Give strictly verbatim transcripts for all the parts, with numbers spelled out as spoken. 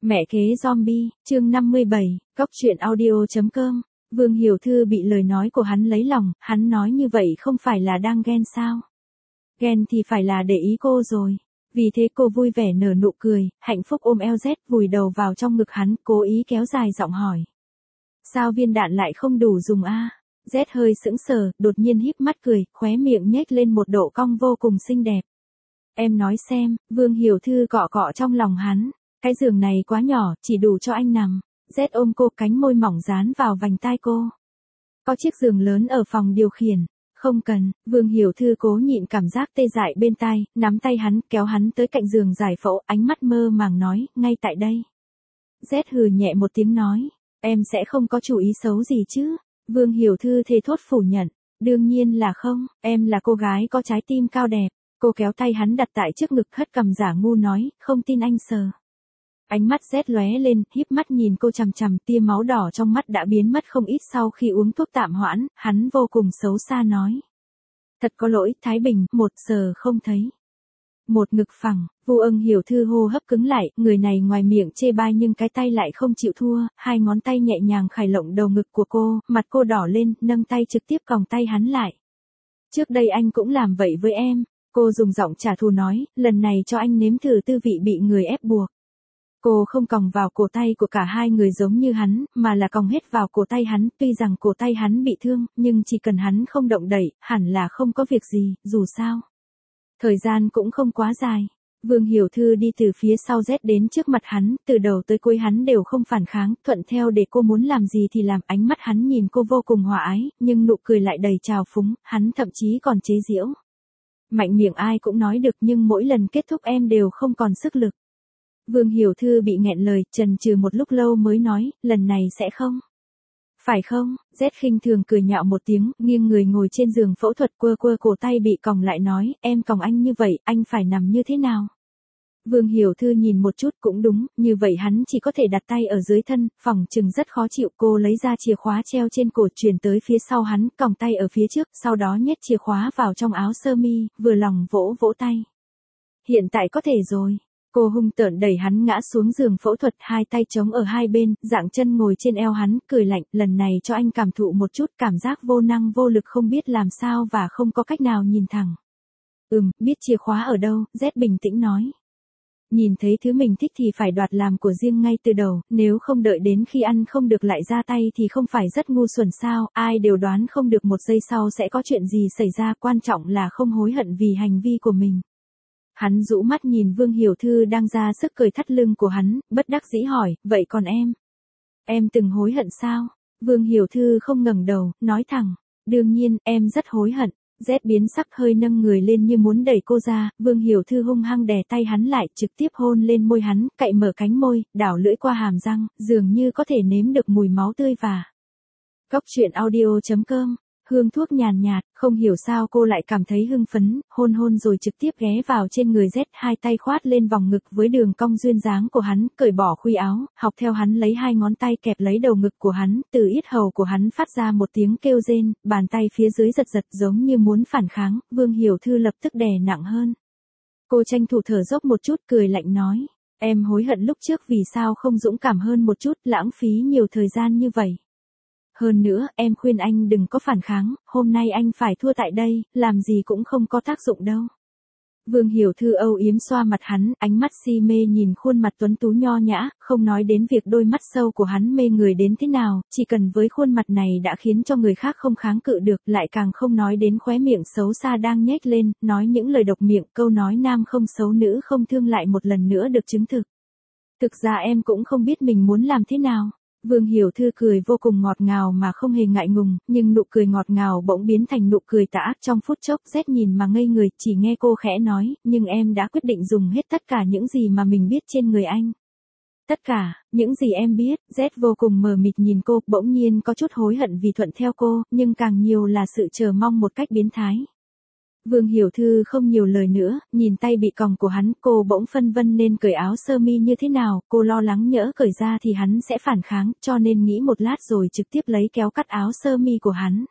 Mẹ kế zombie, chương năm mươi bảy, cốc truyện audio chấm com. Vương Hiểu Thư bị lời nói của hắn lấy lòng, hắn nói như vậy không phải là đang ghen sao? Ghen thì phải là để ý cô rồi. Vì thế cô vui vẻ nở nụ cười, hạnh phúc ôm eo Z vùi đầu vào trong ngực hắn, cố ý kéo dài giọng hỏi. Sao viên đạn lại không đủ dùng a? Z hơi sững sờ, đột nhiên híp mắt cười, khóe miệng nhếch lên một độ cong vô cùng xinh đẹp. Em nói xem, Vương Hiểu Thư cọ cọ trong lòng hắn. Cái giường này quá nhỏ, chỉ đủ cho anh nằm. Z ôm cô, cánh môi mỏng dán vào vành tai cô. Có chiếc giường lớn ở phòng điều khiển. Không cần, Vương Hiểu Thư cố nhịn cảm giác tê dại bên tai, nắm tay hắn, kéo hắn tới cạnh giường giải phẫu, ánh mắt mơ màng nói, ngay tại đây. Z hừ nhẹ một tiếng nói, em sẽ không có chủ ý xấu gì chứ. Vương Hiểu Thư thề thốt phủ nhận, đương nhiên là không, em là cô gái có trái tim cao đẹp. Cô kéo tay hắn đặt tại trước ngực, hất cằm giả ngu nói, không tin anh sờ. Ánh mắt Z lóe lên, híp mắt nhìn cô chằm chằm, tia máu đỏ trong mắt đã biến mất không ít sau khi uống thuốc tạm hoãn, hắn vô cùng xấu xa nói. Thật có lỗi, Thái Bình, một sờ không thấy. Một ngực phẳng, Vu Ân Hiểu Thư hô hấp cứng lại, người này ngoài miệng chê bai nhưng cái tay lại không chịu thua, hai ngón tay nhẹ nhàng khải lộng đầu ngực của cô, mặt cô đỏ lên, nâng tay trực tiếp còng tay hắn lại. Trước đây anh cũng làm vậy với em. Cô dùng giọng trả thù nói, lần này cho anh nếm thử tư vị bị người ép buộc. Cô không còng vào cổ tay của cả hai người giống như hắn, mà là còng hết vào cổ tay hắn, tuy rằng cổ tay hắn bị thương, nhưng chỉ cần hắn không động đậy, hẳn là không có việc gì, dù sao. Thời gian cũng không quá dài. Vương Hiểu Thư đi từ phía sau Z đến trước mặt hắn, từ đầu tới cuối hắn đều không phản kháng, thuận theo để cô muốn làm gì thì làm, ánh mắt hắn nhìn cô vô cùng hòa ái, nhưng nụ cười lại đầy trào phúng, hắn thậm chí còn chế giễu. Mạnh miệng ai cũng nói được nhưng mỗi lần kết thúc em đều không còn sức lực. Vương Hiểu Thư bị nghẹn lời, chần chừ một lúc lâu mới nói, lần này sẽ không. Phải không? Z khinh thường cười nhạo một tiếng, nghiêng người ngồi trên giường phẫu thuật, quơ quơ cổ tay bị còng lại nói, em còng anh như vậy, anh phải nằm như thế nào? Vương Hiểu Thư nhìn một chút, cũng đúng, như vậy hắn chỉ có thể đặt tay ở dưới thân, phòng chừng rất khó chịu. Cô lấy ra chìa khóa treo trên cổ, truyền tới phía sau hắn, còng tay ở phía trước, sau đó nhét chìa khóa vào trong áo sơ mi, vừa lòng vỗ vỗ tay. Hiện tại có thể rồi. Cô hung tợn đẩy hắn ngã xuống giường phẫu thuật, hai tay chống ở hai bên, dạng chân ngồi trên eo hắn, cười lạnh, lần này cho anh cảm thụ một chút cảm giác vô năng vô lực, không biết làm sao và không có cách nào nhìn thẳng. Ừm, biết chìa khóa ở đâu, Z bình tĩnh nói. Nhìn thấy thứ mình thích thì phải đoạt làm của riêng ngay từ đầu, nếu không đợi đến khi ăn không được lại ra tay thì không phải rất ngu xuẩn sao, ai đều đoán không được một giây sau sẽ có chuyện gì xảy ra, quan trọng là không hối hận vì hành vi của mình. Hắn rũ mắt nhìn Vương Hiểu Thư đang ra sức cười thắt lưng của hắn, bất đắc dĩ hỏi, vậy còn em? Em từng hối hận sao? Vương Hiểu Thư không ngẩng đầu, nói thẳng, đương nhiên, em rất hối hận. Z biến sắc hơi nâng người lên như muốn đẩy cô ra, Vương Hiểu Thư hung hăng đè tay hắn lại, trực tiếp hôn lên môi hắn, cậy mở cánh môi, đảo lưỡi qua hàm răng, dường như có thể nếm được mùi máu tươi và. Cốc truyện audio chấm com. Hương thuốc nhàn nhạt, không hiểu sao cô lại cảm thấy hưng phấn, hôn hôn rồi trực tiếp ghé vào trên người Z, hai tay khoát lên vòng ngực với đường cong duyên dáng của hắn, cởi bỏ khuy áo, học theo hắn lấy hai ngón tay kẹp lấy đầu ngực của hắn, từ yết hầu của hắn phát ra một tiếng kêu rên, bàn tay phía dưới giật giật giống như muốn phản kháng, Vương Hiểu Thư lập tức đè nặng hơn. Cô tranh thủ thở dốc một chút, cười lạnh nói, em hối hận lúc trước vì sao không dũng cảm hơn một chút, lãng phí nhiều thời gian như vậy. Hơn nữa, em khuyên anh đừng có phản kháng, hôm nay anh phải thua tại đây, làm gì cũng không có tác dụng đâu. Vương Hiểu Thư âu yếm xoa mặt hắn, ánh mắt si mê nhìn khuôn mặt tuấn tú nho nhã, không nói đến việc đôi mắt sâu của hắn mê người đến thế nào, chỉ cần với khuôn mặt này đã khiến cho người khác không kháng cự được, lại càng không nói đến khóe miệng xấu xa đang nhếch lên, nói những lời độc miệng, câu nói nam không xấu nữ không thương lại một lần nữa được chứng thực. Thực ra em cũng không biết mình muốn làm thế nào. Vương Hiểu Thư cười vô cùng ngọt ngào mà không hề ngại ngùng, nhưng nụ cười ngọt ngào bỗng biến thành nụ cười tà ác trong phút chốc. Z nhìn mà ngây người, chỉ nghe cô khẽ nói, nhưng em đã quyết định dùng hết tất cả những gì mà mình biết trên người anh. Tất cả, những gì em biết. Z vô cùng mờ mịt nhìn cô, bỗng nhiên có chút hối hận vì thuận theo cô, nhưng càng nhiều là sự chờ mong một cách biến thái. Vương Hiểu Thư không nhiều lời nữa, nhìn tay bị còng của hắn, cô bỗng phân vân nên cởi áo sơ mi như thế nào, cô lo lắng nhỡ cởi ra thì hắn sẽ phản kháng, cho nên nghĩ một lát rồi trực tiếp lấy kéo cắt áo sơ mi của hắn.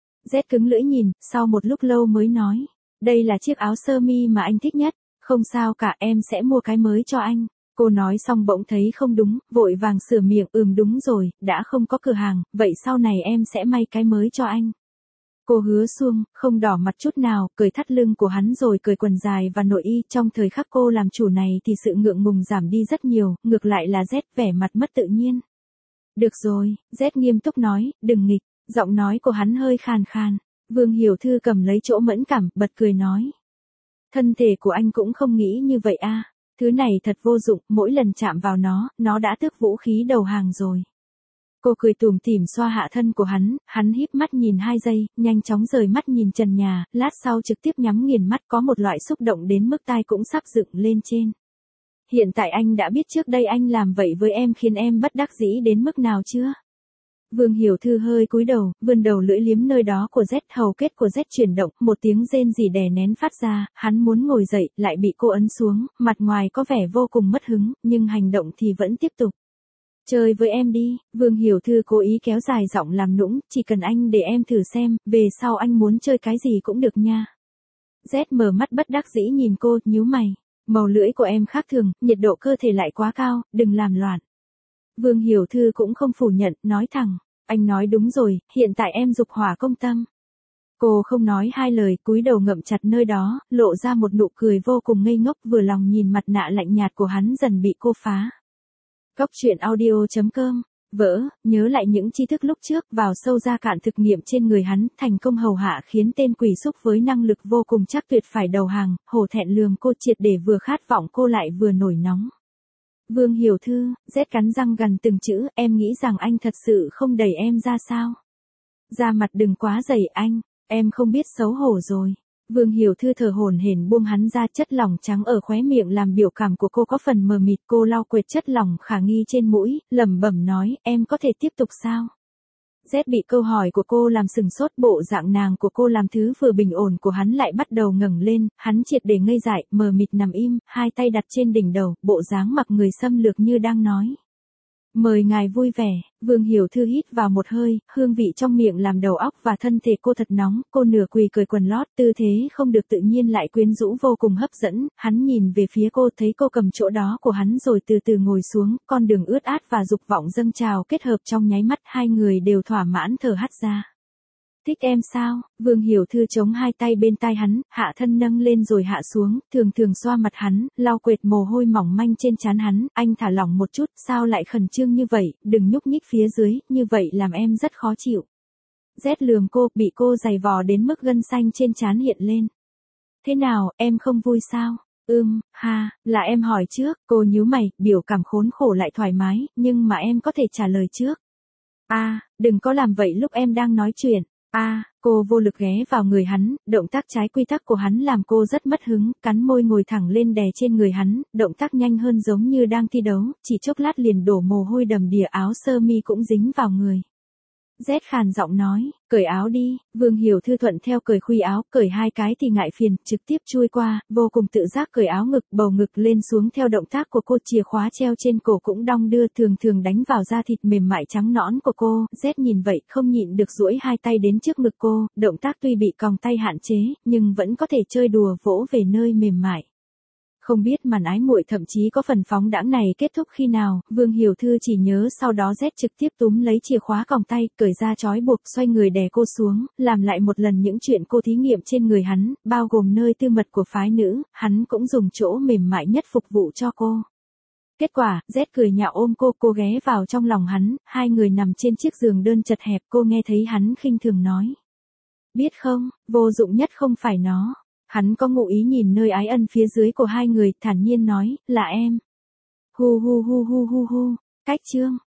Z cứng lưỡi nhìn, sau một lúc lâu mới nói, đây là chiếc áo sơ mi mà anh thích nhất, không sao cả, em sẽ mua cái mới cho anh. Cô nói xong bỗng thấy không đúng, vội vàng sửa miệng, ừm đúng rồi, đã không có cửa hàng, vậy sau này em sẽ may cái mới cho anh. Cô Hứa Xuông, không đỏ mặt chút nào, cởi thắt lưng của hắn rồi cởi quần dài và nội y, trong thời khắc cô làm chủ này thì sự ngượng ngùng giảm đi rất nhiều, ngược lại là Z vẻ mặt mất tự nhiên. Được rồi, Z nghiêm túc nói, đừng nghịch, giọng nói của hắn hơi khàn khàn. Vương Hiểu Thư cầm lấy chỗ mẫn cảm, bật cười nói. Thân thể của anh cũng không nghĩ như vậy a, thứ này thật vô dụng, mỗi lần chạm vào nó, nó đã tước vũ khí đầu hàng rồi. Cô cười tủm tỉm xoa hạ thân của hắn, hắn híp mắt nhìn hai giây, nhanh chóng rời mắt nhìn trần nhà, lát sau trực tiếp nhắm nghiền mắt, có một loại xúc động đến mức tai cũng sắp dựng lên trên. Hiện tại anh đã biết trước đây anh làm vậy với em khiến em bất đắc dĩ đến mức nào chưa? Vương Hiểu Thư hơi cúi đầu, vươn đầu lưỡi liếm nơi đó của Z, hầu kết của Z chuyển động, một tiếng rên rỉ đè nén phát ra, hắn muốn ngồi dậy, lại bị cô ấn xuống, mặt ngoài có vẻ vô cùng mất hứng, nhưng hành động thì vẫn tiếp tục. Chơi với em đi, Vương Hiểu Thư cố ý kéo dài giọng làm nũng, chỉ cần anh để em thử xem, về sau anh muốn chơi cái gì cũng được nha. Z mở mắt bất đắc dĩ nhìn cô, nhíu mày, màu lưỡi của em khác thường, nhiệt độ cơ thể lại quá cao, đừng làm loạn. Vương Hiểu Thư cũng không phủ nhận, nói thẳng, anh nói đúng rồi, hiện tại em dục hỏa công tâm. Cô không nói hai lời, cúi đầu ngậm chặt nơi đó, lộ ra một nụ cười vô cùng ngây ngốc, vừa lòng nhìn mặt nạ lạnh nhạt của hắn dần bị cô phá. Góc truyện audio chấm com, vỡ, nhớ lại những tri thức lúc trước, vào sâu ra cạn thực nghiệm trên người hắn, thành công hầu hạ khiến tên quỷ xúc với năng lực vô cùng chắc tuyệt phải đầu hàng, hổ thẹn lườm cô triệt để vừa khát vọng cô lại vừa nổi nóng. Vương Hiểu Thư, Z cắn răng gần từng chữ, em nghĩ rằng anh thật sự không đẩy em ra sao? Da mặt đừng quá dày anh, em không biết xấu hổ rồi. Vương Hiểu Thư thở hổn hển buông hắn ra, chất lỏng trắng ở khóe miệng làm biểu cảm của cô có phần mờ mịt, cô lau quệt chất lỏng khả nghi trên mũi, lẩm bẩm nói, em có thể tiếp tục sao? Z bị câu hỏi của cô làm sừng sốt, bộ dạng nàng của cô làm thứ vừa bình ổn của hắn lại bắt đầu ngẩng lên, hắn triệt để ngây dại, mờ mịt nằm im, hai tay đặt trên đỉnh đầu, bộ dáng mặc người xâm lược như đang nói. Mời ngài vui vẻ, Vương Hiểu Thư hít vào một hơi, hương vị trong miệng làm đầu óc và thân thể cô thật nóng, cô nửa quỳ cởi quần lót, tư thế không được tự nhiên lại quyến rũ vô cùng hấp dẫn, hắn nhìn về phía cô, thấy cô cầm chỗ đó của hắn rồi từ từ ngồi xuống, con đường ướt át và dục vọng dâng trào kết hợp trong nháy mắt, hai người đều thỏa mãn thở hắt ra. Thích em sao? Vương Hiểu Thư chống hai tay bên tai hắn, hạ thân nâng lên rồi hạ xuống, thường thường xoa mặt hắn, lau quệt mồ hôi mỏng manh trên trán hắn, anh thả lỏng một chút, sao lại khẩn trương như vậy, đừng nhúc nhích phía dưới, như vậy làm em rất khó chịu. Z lườm cô, bị cô giày vò đến mức gân xanh trên trán hiện lên. Thế nào, em không vui sao? Ừm, ha, là em hỏi trước, cô nhíu mày, biểu cảm khốn khổ lại thoải mái, nhưng mà em có thể trả lời trước. À, đừng có làm vậy lúc em đang nói chuyện. A, à, cô vô lực ghé vào người hắn, động tác trái quy tắc của hắn làm cô rất mất hứng, cắn môi ngồi thẳng lên đè trên người hắn, động tác nhanh hơn giống như đang thi đấu, chỉ chốc lát liền đổ mồ hôi đầm đìa, áo sơ mi cũng dính vào người. Z khàn giọng nói, cởi áo đi, Vương Hiểu Thư thuận theo cởi khuy áo, cởi hai cái thì ngại phiền, trực tiếp chui qua, vô cùng tự giác cởi áo ngực, bầu ngực lên xuống theo động tác của cô, chìa khóa treo trên cổ cũng đong đưa, thường thường đánh vào da thịt mềm mại trắng nõn của cô, Z nhìn vậy không nhịn được duỗi hai tay đến trước ngực cô, động tác tuy bị còng tay hạn chế, nhưng vẫn có thể chơi đùa vỗ về nơi mềm mại. Không biết màn ái muội thậm chí có phần phóng đãng này kết thúc khi nào, Vương Hiểu Thư chỉ nhớ sau đó Z trực tiếp túm lấy chìa khóa còng tay, cởi ra trói buộc, xoay người đè cô xuống, làm lại một lần những chuyện cô thí nghiệm trên người hắn, bao gồm nơi tư mật của phái nữ, hắn cũng dùng chỗ mềm mại nhất phục vụ cho cô. Kết quả, Z cười nhạo ôm cô, cô ghé vào trong lòng hắn, hai người nằm trên chiếc giường đơn chật hẹp, cô nghe thấy hắn khinh thường nói. Biết không, vô dụng nhất không phải nó. Hắn có ngụ ý nhìn nơi ái ân phía dưới của hai người, thản nhiên nói, là em. Hu hu hu hu hu hu, cách chương.